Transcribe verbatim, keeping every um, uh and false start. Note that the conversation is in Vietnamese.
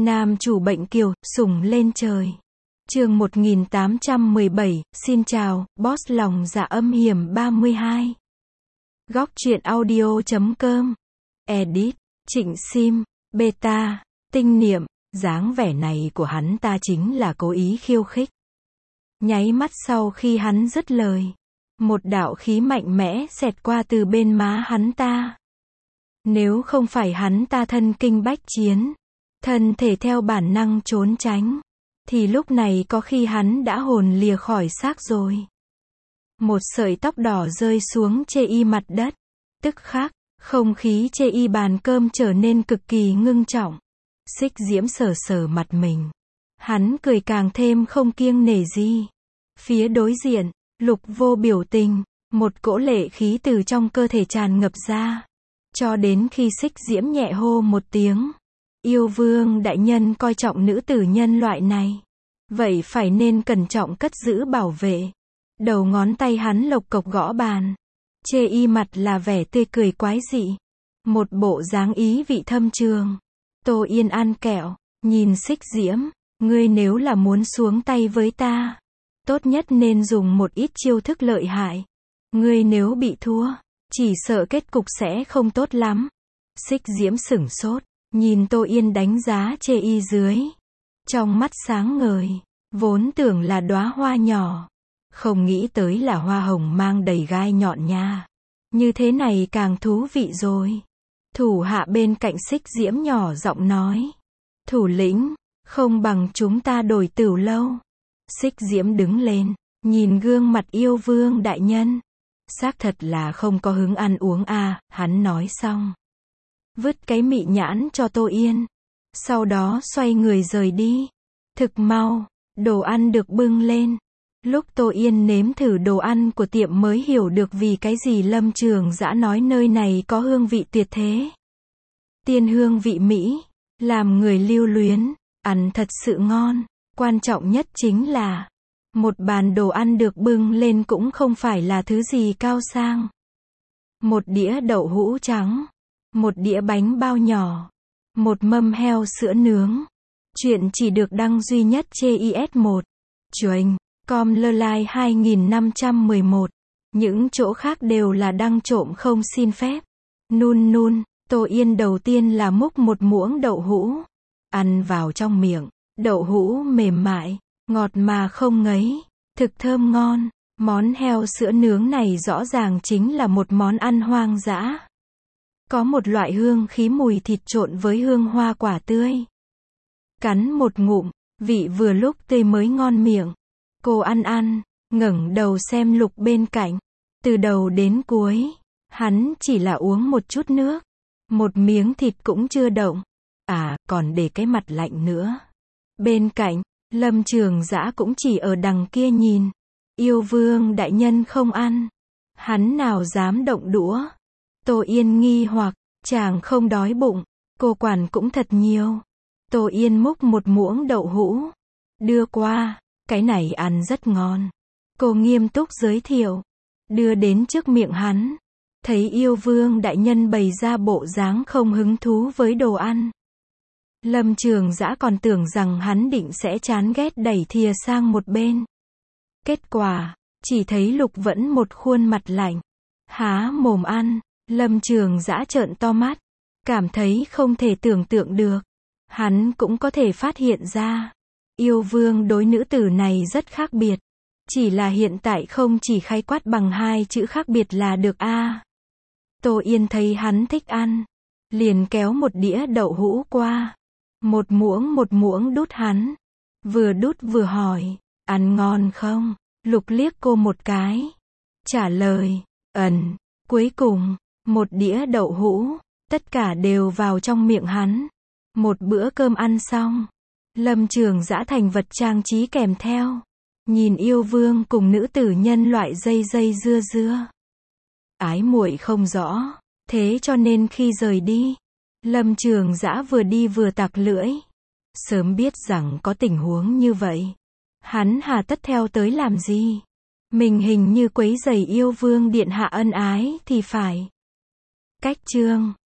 Nam chủ bệnh kiều, sủng lên trời. Chương một nghìn tám trăm mười bảy, xin chào, boss lòng dạ âm hiểm ba mươi hai. Góc truyện audio chấm com. Edit, Trịnh Sim, Beta, Tinh Niệm, dáng vẻ này của hắn ta chính là cố ý khiêu khích. Nháy mắt sau khi hắn dứt lời, một đạo khí mạnh mẽ xẹt qua từ bên má hắn ta. Nếu không phải hắn ta thân kinh bách chiến, thân thể theo bản năng trốn tránh, thì lúc này có khi hắn đã hồn lìa khỏi xác rồi. Một sợi tóc đỏ rơi xuống chê y mặt đất. Tức khắc, không khí chê y bàn cơm trở nên cực kỳ ngưng trọng. Xích Diễm sờ sờ mặt mình. Hắn cười càng thêm không kiêng nể gì. Phía đối diện, Lục Vô biểu tình, một cỗ lệ khí từ trong cơ thể tràn ngập ra. Cho đến khi Xích Diễm nhẹ hô một tiếng. Yêu vương đại nhân coi trọng nữ tử nhân loại này. Vậy phải nên cẩn trọng cất giữ bảo vệ. Đầu ngón tay hắn lộc cộc gõ bàn. Chê y mặt là vẻ tươi cười quái dị. Một bộ dáng ý vị thâm trường. Tô Yên ăn kẹo, nhìn Xích Diễm, ngươi nếu là muốn xuống tay với ta, tốt nhất nên dùng một ít chiêu thức lợi hại. Ngươi nếu bị thua, chỉ sợ kết cục sẽ không tốt lắm. Xích Diễm sửng sốt, nhìn Tô Yên đánh giá chê y dưới. Trong mắt sáng ngời, vốn tưởng là đóa hoa nhỏ. Không nghĩ tới là hoa hồng mang đầy gai nhọn nha. Như thế này càng thú vị rồi. Thủ hạ bên cạnh Xích Diễm nhỏ giọng nói. Thủ lĩnh, không bằng chúng ta đổi tửu lâu. Xích Diễm đứng lên, nhìn gương mặt yêu vương đại nhân. Xác thật là không có hứng ăn uống à, hắn nói xong. Vứt cái mị nhãn cho Tô Yên. Sau đó xoay người rời đi. Thực mau, đồ ăn được bưng lên. Lúc Tô Yên nếm thử đồ ăn của tiệm mới hiểu được vì cái gì Lâm Trường Dã nói nơi này có hương vị tuyệt thế. Tiên hương vị Mỹ, làm người lưu luyến, ăn thật sự ngon. Quan trọng nhất chính là, một bàn đồ ăn được bưng lên cũng không phải là thứ gì cao sang. Một đĩa đậu hũ trắng, một đĩa bánh bao nhỏ, một mâm heo sữa nướng. Chuyện chỉ được đăng duy nhất trên i ét một. Chuềnh. Com lơ lai hai nghìn năm trăm mười một. Những chỗ khác đều là đăng trộm không xin phép. Nun nun, Tô Yên đầu tiên là múc một muỗng đậu hũ. Ăn vào trong miệng, đậu hũ mềm mại, ngọt mà không ngấy, thực thơm ngon. Món heo sữa nướng này rõ ràng chính là một món ăn hoang dã. Có một loại hương khí mùi thịt trộn với hương hoa quả tươi. Cắn một ngụm, vị vừa lúc tươi mới ngon miệng. Cô ăn ăn, ngẩng đầu xem Lục bên cạnh. Từ đầu đến cuối, hắn chỉ là uống một chút nước. Một miếng thịt cũng chưa động. À, còn để cái mặt lạnh nữa. Bên cạnh, Lâm Trường Dã cũng chỉ ở đằng kia nhìn. Yêu vương đại nhân không ăn. Hắn nào dám động đũa. Tô Yên nghi hoặc, chàng không đói bụng. Cô quản cũng thật nhiều. Tô Yên múc một muỗng đậu hũ. Đưa qua. Cái này ăn rất ngon. Cô nghiêm túc giới thiệu. Đưa đến trước miệng hắn. Thấy yêu vương đại nhân bày ra bộ dáng không hứng thú với đồ ăn. Lâm Trường Dã còn tưởng rằng hắn định sẽ chán ghét đẩy thìa sang một bên. Kết quả, chỉ thấy Lục vẫn một khuôn mặt lạnh. Há mồm ăn. Lâm Trường Dã trợn to mắt. Cảm thấy không thể tưởng tượng được. Hắn cũng có thể phát hiện ra. Yêu vương đối nữ tử này rất khác biệt. Chỉ là hiện tại không chỉ khái quát bằng hai chữ khác biệt là được a. À. Tô Yên thấy hắn thích ăn. Liền kéo một đĩa đậu hũ qua. Một muỗng một muỗng đút hắn. Vừa đút vừa hỏi. Ăn ngon không? Lục liếc cô một cái. Trả lời. Ẩn. Cuối cùng, một đĩa đậu hũ. Tất cả đều vào trong miệng hắn. Một bữa cơm ăn xong. Lâm Trường Dã thành vật trang trí kèm theo. Nhìn yêu vương cùng nữ tử nhân loại dây dây dưa dưa. Ái muội không rõ. Thế cho nên khi rời đi, Lâm Trường Dã vừa đi vừa tặc lưỡi. Sớm biết rằng có tình huống như vậy, hắn hà tất theo tới làm gì. Mình hình như quấy rầy yêu vương điện hạ ân ái thì phải. Cách chương